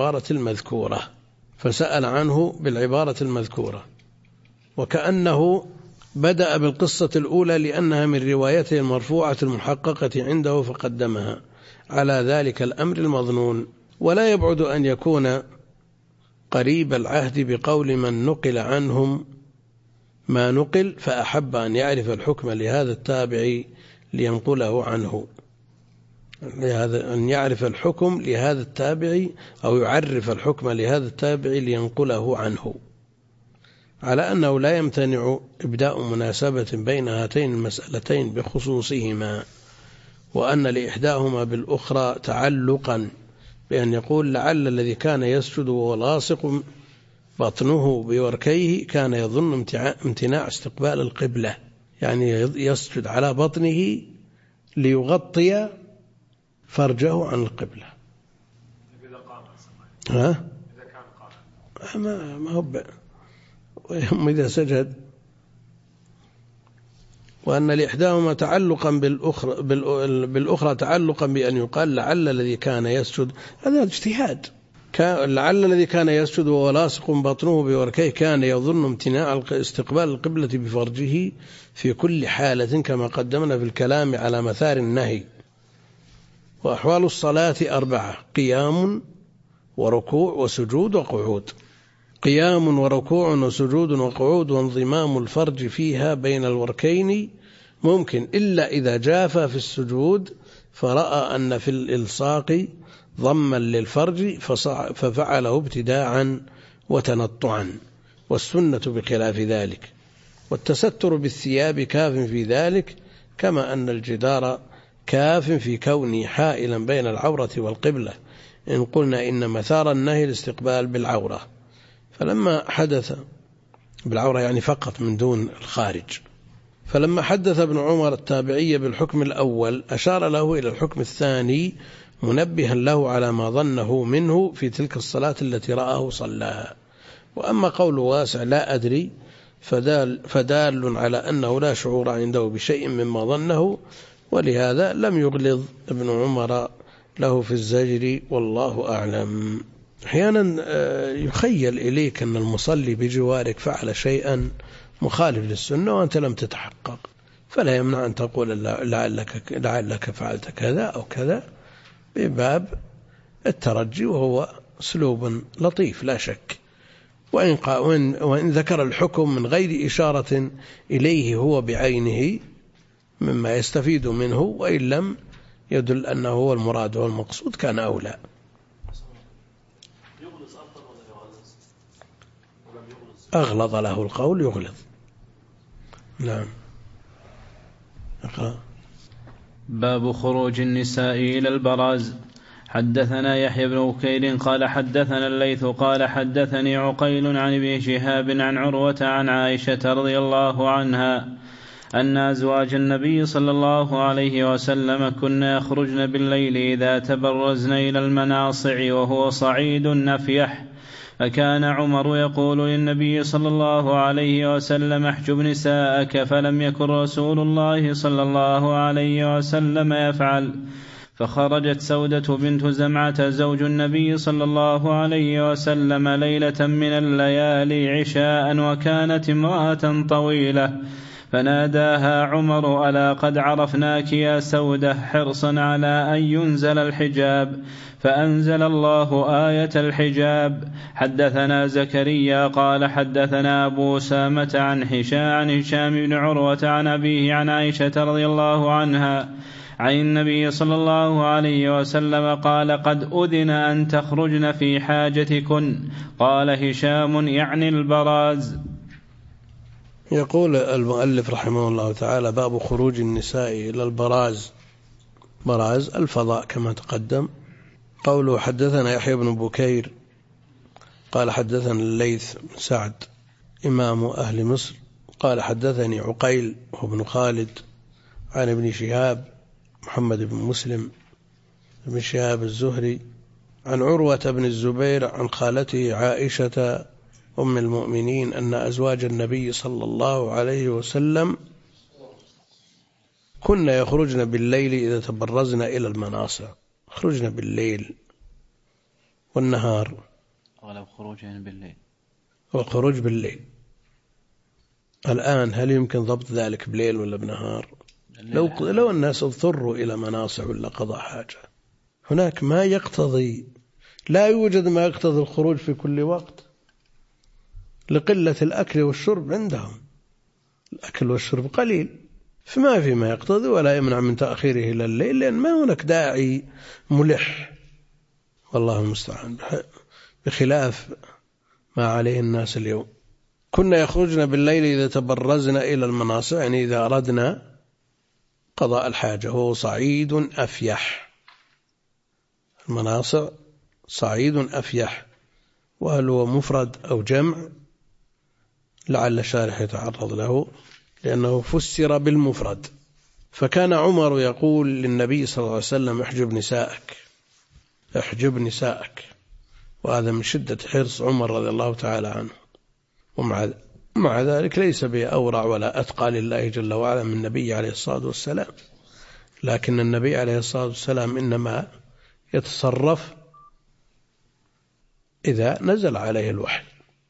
بالعبارة المذكورة، وكأنه بدأ بالقصة الأولى لأنها من روايته المرفوعة المحققة عنده فقدمها على ذلك الأمر المظنون. ولا يبعد أن يكون قريب العهد بقول من نقل عنهم ما نقل، فأحب أن يعرف الحكم لهذا التابع لينقله عنه، أن يعرف الحكم لهذا التابع أو يعرف الحكم لهذا التابع لينقله عنه، على أنه لا يمتنع إبداء مناسبة بين هاتين المسألتين بخصوصهما، وأن لإحداهما بالأخرى تعلقا، بأن يقول: لعل الذي كان يسجد ولاصق بطنه بوركيه كان يظن امتناع استقبال القبلة، يعني يسجد على بطنه ليغطي فرجه عن القبلة. إذا كان ما هو إذا سجد. وأن لإحداهما تعلقا بالأخرى تعلقا بأن يقال: لعل الذي كان يسجد، هذا اجتهاد، لعل الذي كان يسجد ولاصق بطنه بوركيه كان يظن امتناع استقبال القبلة بفرجه في كل حالة، كما قدمنا في الكلام على مثار النهي. وأحوال الصلاة 4: قيام وركوع وسجود وقعود. قيام وركوع وسجود وقعود وانضمام الفرج فيها بين الوركين ممكن، إلا إذا جاف في السجود فرأى أن في الإلصاق ضما للفرج ففعله ابتداعا وتنطعا، والسنة بخلاف ذلك. والتستر بالثياب كاف في ذلك، كما أن الجدار كاف في كونه حائلا بين العورة والقبلة، إن قلنا إن مثار النهي الاستقبال بالعورة. فلما حدث بالعورة يعني فقط من دون الخارج، فلما حدث ابن عمر التابعي بالحكم الأول أشار له إلى الحكم الثاني، منبها له على ما ظنه منه في تلك الصلاة التي رآه صلاها. وأما قول واسع لا أدري فدال على أنه لا شعور عنده بشيء مما ظنه، ولهذا لم يغلظ ابن عمر له في الزجر، والله أعلم. أحيانا يخيل إليك أن المصلي بجوارك فعل شيئا مخالف للسنة وأنت لم تتحقق، فلا يمنع أن تقول لعلك فعلت كذا أو كذا، بباب الترجي، وهو أسلوب لطيف لا شك. وإن ذكر الحكم من غير إشارة إليه هو بعينه مما يستفيد منه، وإن لم يدل أنه هو المراد والمقصود كان أولى. أغلظ له القول يغلظ. نعم. أقرأ. باب خروج النساء إلى البراز. حدثنا يحيى بن بكير قال حدثنا الليث قال حدثني عقيل عن ابن شهاب عن عروة عن عائشة رضي الله عنها أن أزواج النبي صلى الله عليه وسلم كنا يخرجن بالليل إذا تبرزن إلى المناصع وهو صعيد نفيح، فكان عمر يقول للنبي صلى الله عليه وسلم احجب نساءك، فلم يكن رسول الله صلى الله عليه وسلم يفعل. فخرجت سودة بنت زمعة زوج النبي صلى الله عليه وسلم ليلة من الليالي عشاء، وكانت امرأة طويلة، فناداها عمر: ألا قد عرفناك يا سودة، حرصا على أن ينزل الحجاب، فأنزل الله آية الحجاب. حدثنا زكريا قال حدثنا أبو أسامة عن هشام بن عروة عن أبيه عن عائشة رضي الله عنها عن النبي صلى الله عليه وسلم قال: قد أذن أن تخرجن في حاجتكن. قال هشام: يعني البراز. يقول المؤلف رحمه الله تعالى: باب خروج النساء إلى البراز. براز الفضاء كما تقدم. قوله: حدثنا يحيى بن بكير قال حدثنا الليث بن سعد إمام أهل مصر قال حدثني عقيل وابن خالد عن ابن شهاب محمد بن مسلم بن شهاب الزهري عن عروة بن الزبير عن خالته عائشة أم المؤمنين أن أزواج النبي صلى الله عليه وسلم كن يخرجن بالليل إذا تبرزن إلى المناصع. خرجنا بالليل والنهار، أغلب خروجين بالليل، والخروج بالليل. الآن هل يمكن ضبط ذلك بليل ولا بنهار؟ لو الناس اضطروا إلى مناصع ولا قضاء حاجة، هناك ما يقتضي، لا يوجد ما يقتضي الخروج في كل وقت لقلة الأكل والشرب عندهم. الأكل والشرب قليل، فما في ما يقتضي ولا يمنع من تأخيره إلى الليل، لأن ما هناك داعي ملح، والله المستعان، بخلاف ما عليه الناس اليوم. كنا يخرجن بالليل إذا تبرزن إلى المناصع، يعني إذا أردنا قضاء الحاجة. هو صعيد أفيح، المناصع صعيد أفيح، وهل هو مفرد أو جمع؟ لعل الشارح يتعرض له، لأنه فسر بالمفرد. فكان عمر يقول للنبي صلى الله عليه وسلم: احجب نساءك، احجب نساءك. وهذا من شدة حرص عمر رضي الله تعالى عنه. ومع ذلك ليس بأورع ولا أتقى لله جل وعلا من النبي عليه الصلاة والسلام، لكن النبي عليه الصلاة والسلام إنما يتصرف إذا نزل عليه الوحي،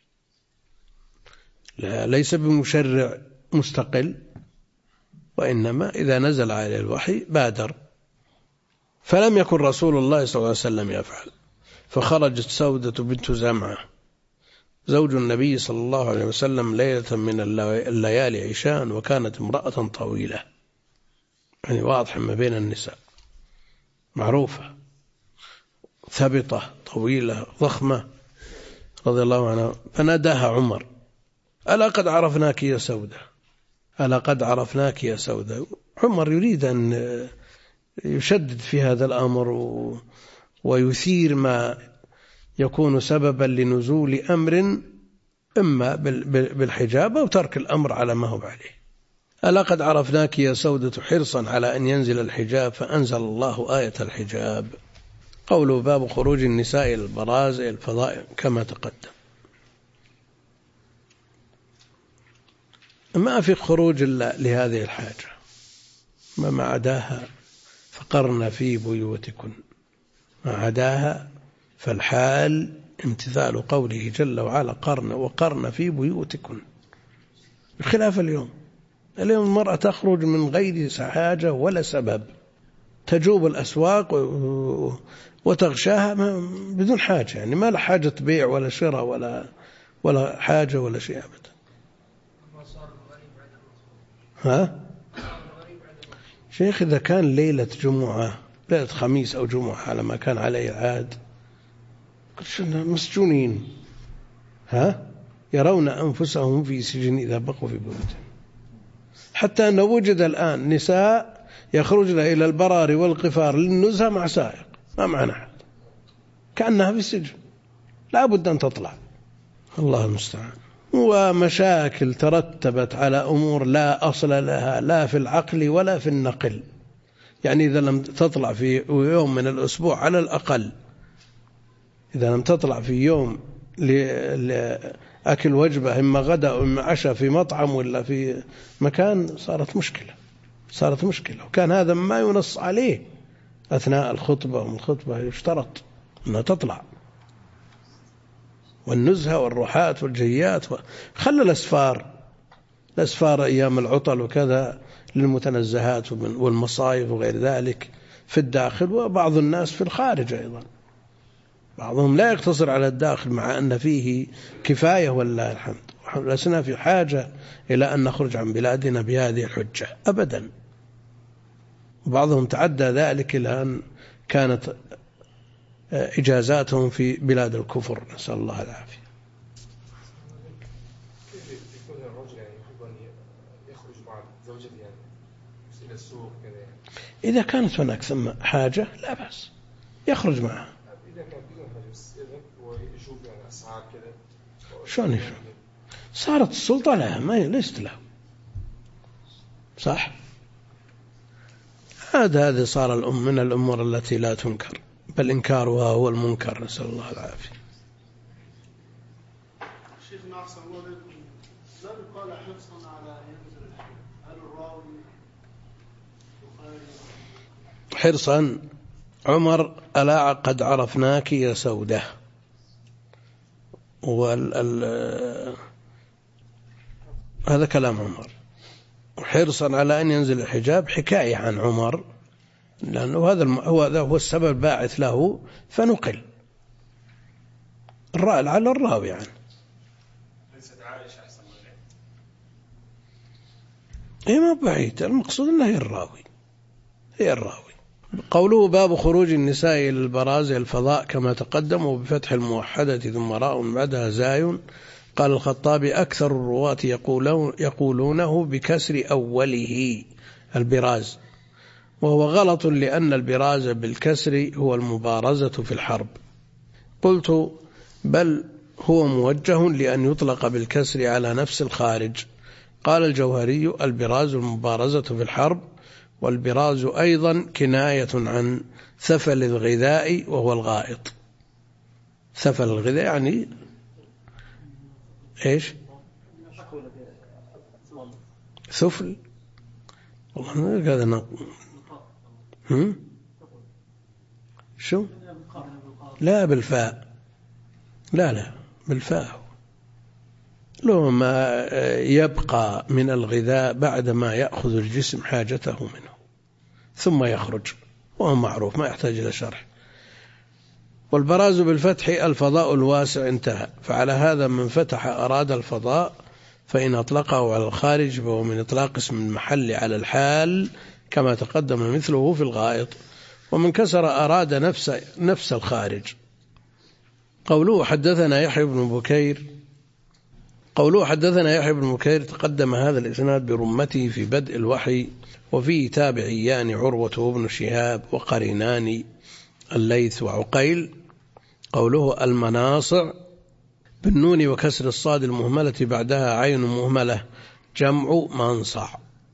ليس بمشرع مستقل، وإنما إذا نزل عليه الوحي بادر. فلم يكن رسول الله صلى الله عليه وسلم يفعل. فخرجت سودة بنت زمعة زوج النبي صلى الله عليه وسلم ليلة من الليالي عشاء، وكانت امرأة طويلة، يعني واضح ما بين النساء، معروفة، ثبتة طويلة ضخمة رضي الله عنها. فناداها عمر: ألا قد عرفناك يا سودة، ألا قد عرفناك يا سودة. عمر يريد أن يشدد في هذا الأمر ويثير ما يكون سببا لنزول أمر إما بالحجاب أو ترك الأمر على ما هو عليه. ألا قد عرفناك يا سودة، حرصا على أن ينزل الحجاب، فأنزل الله آية الحجاب. قوله: باب خروج النساء إلى البراز إلى الفضاء كما تقدم. ما في خروج إلا لهذه الحاجة، ما عداها فقرن في بيوتكن، ما عداها فالحال امتثال قوله جل وعلا: قرن في بيوتكن. بخلاف اليوم المرأة تخرج من غير حاجة ولا سبب، تجوب الأسواق وتغشاها بدون حاجة، يعني ما لا حاجة بيع ولا شراء ولا حاجة ولا شيء أبدا. شيخ، إذا كان ليلة جمعة، ليلة خميس أو جمعة على ما كان عليه العاد، مسجونين، يرون أنفسهم في سجن إذا بقوا في بيوتهم. حتى أنه وجد الآن نساء يخرجن إلى البراري والقفار للنزهة مع سائق، ما معنا أحد، كأنها في السجن، لا بد أن تطلع. الله المستعان. ومشاكل ترتبت على أمور لا أصل لها، لا في العقل ولا في النقل. يعني إذا لم تطلع في يوم من الأسبوع على الأقل، إذا لم تطلع في يوم لأكل وجبة إما غدا أو إما عشاء في مطعم ولا في مكان، صارت مشكلة. وكان هذا ما ينص عليه أثناء الخطبة، ومن الخطبة يشترط أنها تطلع، والنزهة والروحات والجيات. خلى الأسفار الأسفار أيام العطل وكذا للمتنزهات والمصايف وغير ذلك في الداخل، وبعض الناس في الخارج أيضا، بعضهم لا يقتصر على الداخل مع أن فيه كفاية ولله الحمد. لسنا في حاجة إلى أن نخرج عن بلادنا بهذه الحجة أبدا. بعضهم تعدى ذلك إلى أن كانت إجازاتهم في بلاد الكفر، نسأل الله العافية. كيف يكون الرجل يعني يحب أن يخرج مع زوجته يعني إلى السوق كذا يعني؟ إذا كانت هناك ثم حاجة لا بأس يخرج معها. إذا كان بدون حاجة بس يذهب ويشوف يعني أسعار كذا. شلون يشوف؟ صارت السلطة لها، ما ليست له. صح؟ هذا صار من الأمور التي لا تنكر، بل إنكارها هو المنكر، نسأل الله العافية. شيخنا أحسن الله عليكم، لا يقال حرصا على ينزل الحج، هل الراوي حرصا؟ عمر ألا قد عرفناك يا سودة، هذا كلام عمر. حرصا على أن ينزل الحجاب حكاية عن عمر، لأنه هذا هو السبب الباعث له، فنقل على الراوي عنه. ليست عائشة أحسن الله إيه ما بعيد، المقصود أنه هي الراوي. قوله باب خروج النساء إلى البراز الفضاء كما تقدم، وبفتح الموحدة ثم راء بعدها زاي. قال الخطابي أكثر الرواة يقولونه بكسر أوله البراز، وهو غلط، لأن البراز بالكسر هو المبارزة في الحرب. قلت بل هو موجه لأن يطلق بالكسر على نفس الخارج. قال الجوهري البراز المبارزة في الحرب، والبراز أيضا كناية عن ثفل الغذاء وهو الغائط. ثفل الغذاء يعني إيش؟ ثفل، والله هذا شو؟ لا بالفاء، لا بالفاء، لو ما يبقى من الغذاء بعد ما يأخذ الجسم حاجته منه ثم يخرج، وهو معروف ما يحتاج إلى شرح. والبراز بالفتح الفضاء الواسع انتهى. فعلى هذا من فتح أراد الفضاء، فإن أطلقه على الخارج فهو من إطلاق اسم المحل على الحال كما تقدم مثله في الغائط. ومن كسر أراد نفس الخارج. قوله حدثنا يحيى بن بكير تقدم هذا الإسناد برمته في بدء الوحي، وفيه تابعيان عروة وابن شهاب وقرينان الليث وعقيل. قوله المناصع بالنون وكسر الصاد المهملة بعدها عين مهملة جمع منصع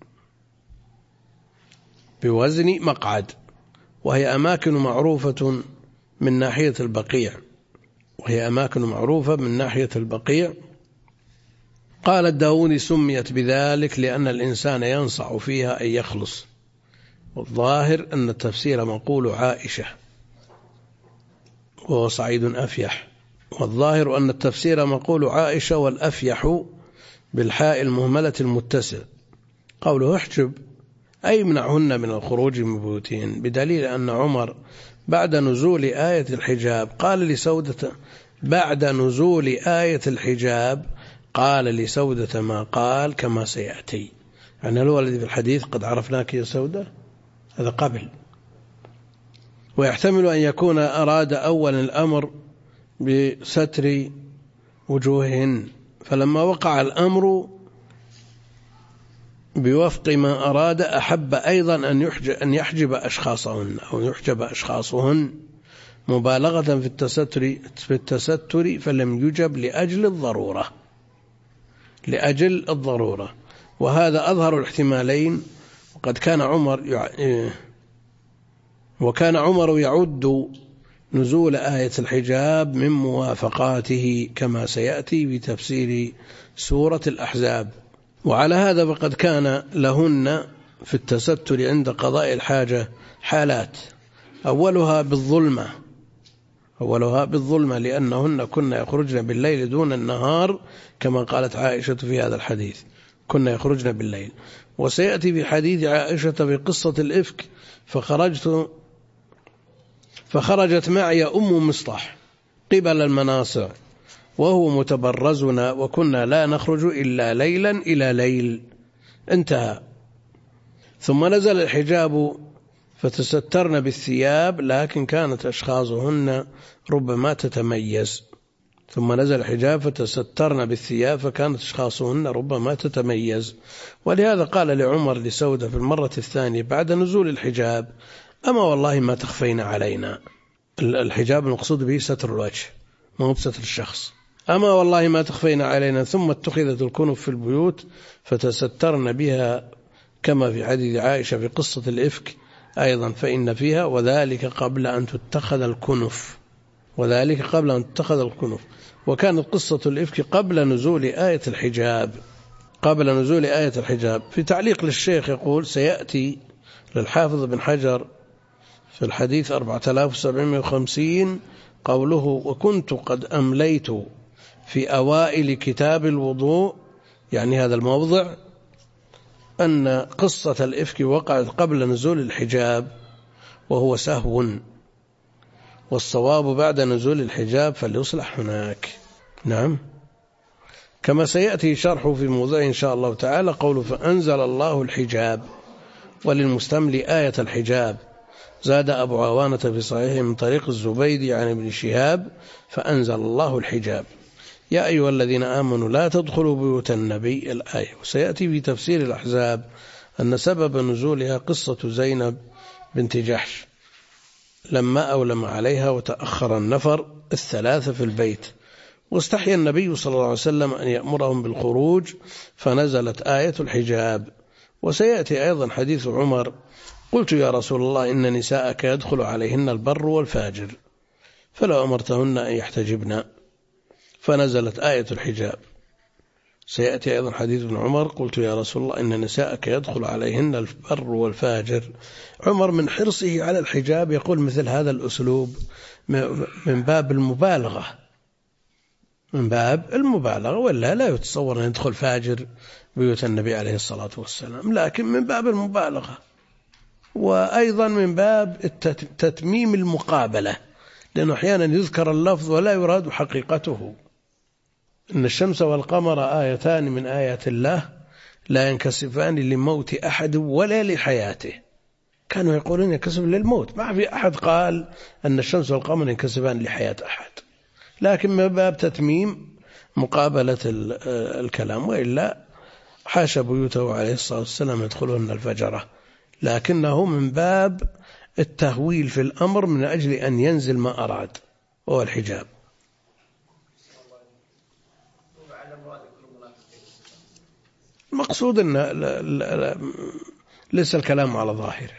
بوزن مقعد، وهي أماكن معروفة من ناحية البقيع. قال الداودي سميت بذلك لأن الإنسان ينصع فيها أن يخلص. والظاهر أن التفسير مقول عائشة وهو صعيد أفيح، والأفيح بالحاء المهملة المتصل. قوله احجب أي منعهن من الخروج من بيوتهن، بدليل أن عمر بعد نزول آية الحجاب قال لسودة ما قال كما سيأتي. يعني هو الذي في الحديث قد عرفناك يا سودة، هذا قبل. ويحتمل أن يكون أراد أولا الأمر بستر وجوههن، فلما وقع الأمر بوفق ما أراد أحب أيضا أن يحجب أشخاصهن أو يحجب أشخاصهن مبالغة في التستر، فلم يجب لأجل الضرورة. وهذا أظهر الاحتمالين. وكان عمر يعد نزول آية الحجاب من موافقاته كما سيأتي بتفسير سورة الأحزاب. وعلى هذا فقد كان لهن في التستر عند قضاء الحاجة حالات، أولها بالظلمة لأنهن كن يخرجن بالليل دون النهار كما قالت عائشة في هذا الحديث. كنا يخرجن بالليل. وسيأتي في حديث عائشة في قصة الإفك فخرجت معي أم مصطح قبل المناصع وهو متبرزنا وكنا لا نخرج إلا ليلا إلى ليل. انتهى. ثم نزل الحجاب فتسترن بالثياب لكن كانت أشخاصهن ربما تتميز. ثم نزل الحجاب فتسترن بالثياب فكانت أشخاصهن ربما تتميز. ولهذا قال لعمر لسودة في المرة الثانية بعد نزول الحجاب: أما والله ما تخفين علينا. الحجاب المقصود به ستر الوجه مو بستر الشخص. أما والله ما تخفين علينا. ثم اتخذت الكنف في البيوت فتسترن بها كما في حديث عائشة في قصة الإفك أيضا فإن فيها وذلك قبل أن تتخذ الكنف. وكانت قصة الإفك قبل نزول آية الحجاب. في تعليق للشيخ يقول: سيأتي للحافظ بن حجر في الحديث 4750 قوله: وكنت قد أمليت في أوائل كتاب الوضوء، يعني هذا الموضع، أن قصة الإفك وقعت قبل نزول الحجاب وهو سهو، والصواب بعد نزول الحجاب فليصلح هناك. نعم. كما سيأتي شرحه في موضع إن شاء الله تعالى قوله: فأنزل الله الحجاب، وللمستملي آية الحجاب. زاد أبو عوانة في صحيحه من طريق الزبيدي عن ابن شهاب: فأنزل الله الحجاب. يا أيها الذين آمنوا لا تدخلوا بيوت النبي، الآية. وسيأتي في تفسير الأحزاب أن سبب نزولها قصة زينب بنت جحش لما أولم عليها وتأخر النفر الثلاثة في البيت، واستحيا النبي صلى الله عليه وسلم أن يأمرهم بالخروج فنزلت آية الحجاب. وسيأتي أيضا حديث عمر: قلت يا رسول الله إن نساءك يدخل عليهن البر والفاجر فلو أمرتهن أن يحتجبن فنزلت آية الحجاب. سيأتي أيضا حديث ابن عمر: قلت يا رسول الله إن نساءك يدخل عليهن البر والفاجر. عمر من حرصه على الحجاب يقول مثل هذا الأسلوب من باب المبالغة، ولا لا يتصور أن يدخل فاجر بيوت النبي عليه الصلاة والسلام، لكن من باب المبالغة، وأيضا من باب تتميم المقابلة، لأنه أحيانا يذكر اللفظ ولا يراد حقيقته. إن الشمس والقمر آيتان من آيات الله لا ينكسفان لموت أحد ولا لحياته. كانوا يقولون ينكسف للموت، ما في أحد قال أن الشمس والقمر ينكسفان لحياة أحد، لكن من باب تتميم مقابلة الكلام، وإلا حاش بيوته عليه الصلاة والسلام يدخلون الفجرة، لكنه من باب التهويل في الأمر من أجل أن ينزل ما أراد وهو الحجاب. المقصود أن ليس الكلام على ظاهره.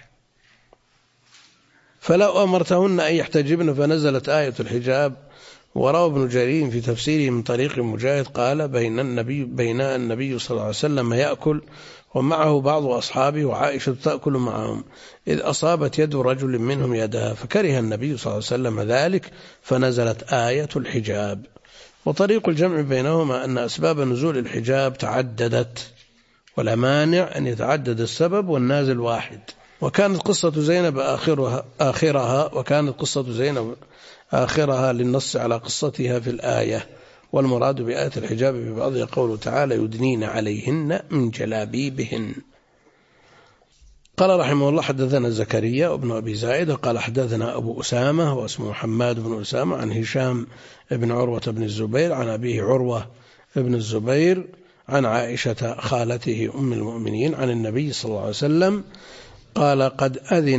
فلو أمرتهن أن يحتجبن فنزلت آية الحجاب. وروى ابن جرير في تفسيره من طريق مجاهد قال: بين النبي صلى الله عليه وسلم يأكل ومعه بعض أصحابه وعائشة تأكل معهم، إذ أصابت يد رجل منهم يدها فكره النبي صلى الله عليه وسلم ذلك فنزلت آية الحجاب. وطريق الجمع بينهما أن أسباب نزول الحجاب تعددت، ولا مانع أن يتعدد السبب والنازل واحد. وكانت قصة زينب آخرها للنص على قصتها في الآية. والمراد بآية الحجاب في بعضها قوله تعالى: يدنين عليهن من جلابيبهن. قال رحمه الله: حدثنا زكريا وابن أبي زائدة قال حدثنا أبو أسامة واسمه حماد بن أسامة عن هشام بن عروة بن الزبير عن أبيه عروة بن الزبير عن عائشة خالته أم المؤمنين عن النبي صلى الله عليه وسلم قال: قد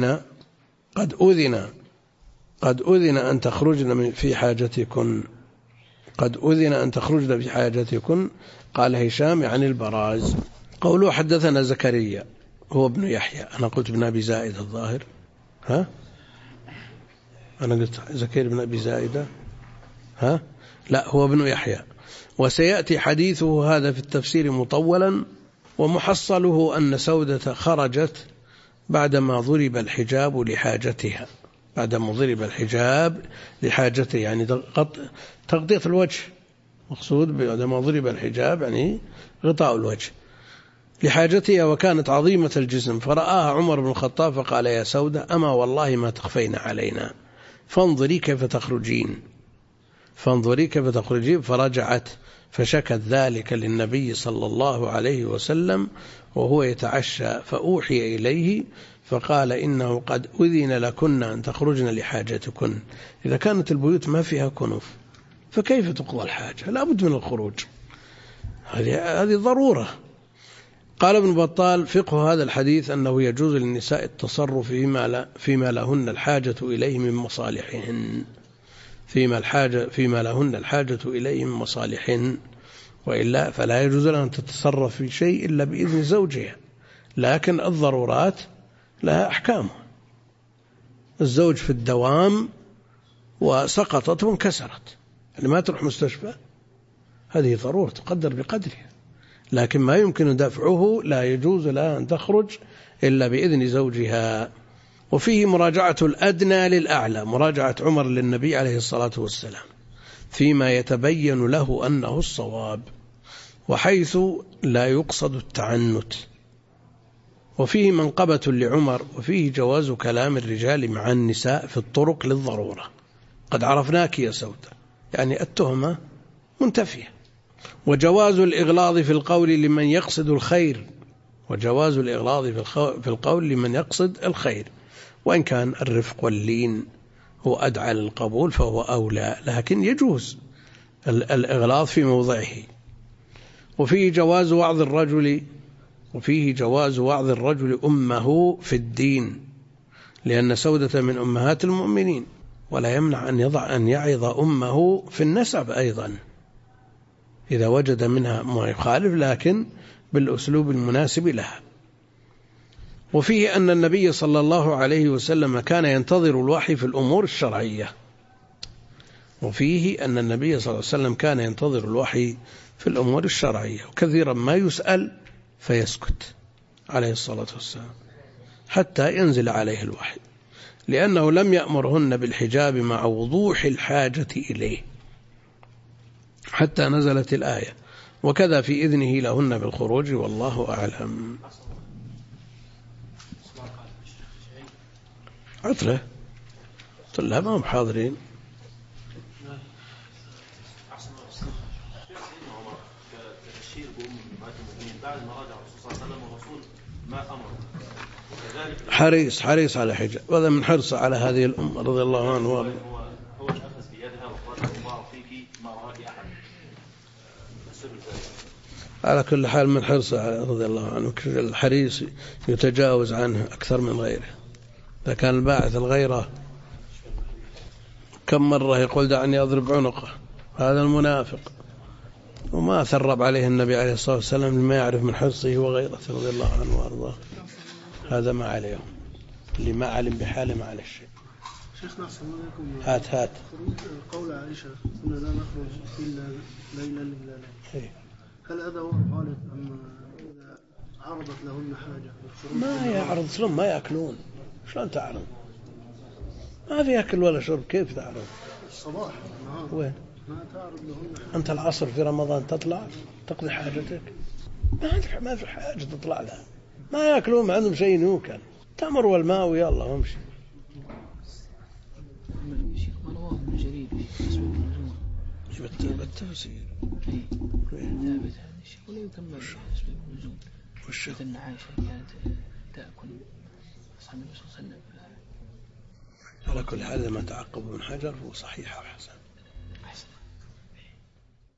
أذن أن تخرجن في حاجتكن. قد أذن أن تخرجن في حاجتكن. قال هشام عن البراز. قوله حدثنا زكريا هو ابن يحيى. أنا قلت ابن أبي زائدة الظاهر. أنا قلت زكريا بن أبي زائدة. لا، هو ابن يحيى. وسيأتي حديثه هذا في التفسير مطولا، ومحصله أن سودة خرجت بعدما ضرب الحجاب لحاجتها. يعني تغطية الوجه، مقصود بعدما ضرب الحجاب يعني غطاء الوجه. لحاجتها وكانت عظيمة الجسم، فرآها عمر بن الخطاب فقال يا سودة أما والله ما تخفين علينا، فانظري كيف تخرجين. فرجعت فشكت ذلك للنبي صلى الله عليه وسلم وهو يتعشى، فأوحي إليه فقال إنه قد أذن لكن أن تخرجن لحاجتكن. إذا كانت البيوت ما فيها كنف فكيف تقضى الحاجة؟ لا بد من الخروج، هذه ضرورة. قال ابن بطال فقه هذا الحديث أنه يجوز للنساء التصرف فيما لهن الحاجة إليه من مصالحهن، فيما لهن الحاجة إليه من مصالحهن، وإلا فلا يجوز لها أن تتصرف في شيء إلا بإذن زوجها. لكن الضرورات لها أحكام. الزوج في الدوام وسقطت وانكسرت، يعني ما تروح مستشفى، هذه ضرورة تقدر بقدرها، لكن ما يمكن دفعه لا يجوز لها أن تخرج إلا بإذن زوجها. وفيه مراجعة الأدنى للأعلى، مراجعة عمر للنبي عليه الصلاة والسلام فيما يتبين له أنه الصواب، وحيث لا يقصد التعنت. وفيه منقبة لعمر، وفيه جواز كلام الرجال مع النساء في الطرق للضرورة. قد عرفناك يا سودة، يعني التهمة منتفية. وجواز الإغلاظ في القول لمن يقصد الخير، وجواز الإغلاظ في القول لمن يقصد الخير، وإن كان الرفق واللين هو أدعى للقبول فهو أولى، لكن يجوز الإغلاظ في موضعه. وفيه جواز وعظ الرجل أمه في الدين، لأن سودة من أمهات المؤمنين، ولا يمنع أن يعظ أمه في النسب أيضا إذا وجد منها ما يخالف، لكن بالأسلوب المناسب لها. وفيه أن النبي صلى الله عليه وسلم كان ينتظر الوحي في الأمور الشرعية، وكثيرا ما يسأل فيسكت عليه الصلاة والسلام حتى ينزل عليه الوحي، لأنه لم يأمرهن بالحجاب مع وضوح الحاجة إليه حتى نزلت الآية، وكذا في إذنه لهن بالخروج، والله أعلم. عطلة طلاب ما هم حاضرين. حريص على حجاب، وهذا من حرص على هذه الأمة رضي الله عنه وارضاه. هو أخذ بيدها وقال الله فيك ما رأك أحد. على كل حال من حرص رضي الله عنه، الحريص يتجاوز عنه أكثر من غيره. إذا كان الباعث الغيرة كم مرة يقول دعني أضرب عنقه، هذا المنافق، وما ثرب عليه النبي عليه الصلاة والسلام لما يعرف من حرصه وغيرته رضي الله عنه وارضاه. هذا ما عليهم، اللي ما علم بحاله ما عليه شيء. شيخنا أحسن عليكم. هات قول عائشة كنا لا نخرج إلا ليلا. هل هذا هو الغالب أم إذا عرضت لهن حاجة؟ ما يعرض، شلون ما يأكلون؟ شلون تعرض؟ ما في أكل ولا شرب، كيف تعرض؟ الصباح النهار وين؟ ما تعرض لهن حاجة. أنت العصر في رمضان تطلع تقضي حاجتك، ما في حاجة تطلع لها، ما يأكلون، ما عندهم شيء يوكل، تمر والماء ويلا وامشي. شيخ ما رواه ابن جرير في أسباب النزول بالتفسير ثابت هذا الشيء ولا يكمل أسباب النزول. أن عائشة كانت تأكل أصحاب النبي صلى الله عليه وسلم. على كل حال ما تعقب من حجر فهو صحيح وحسن.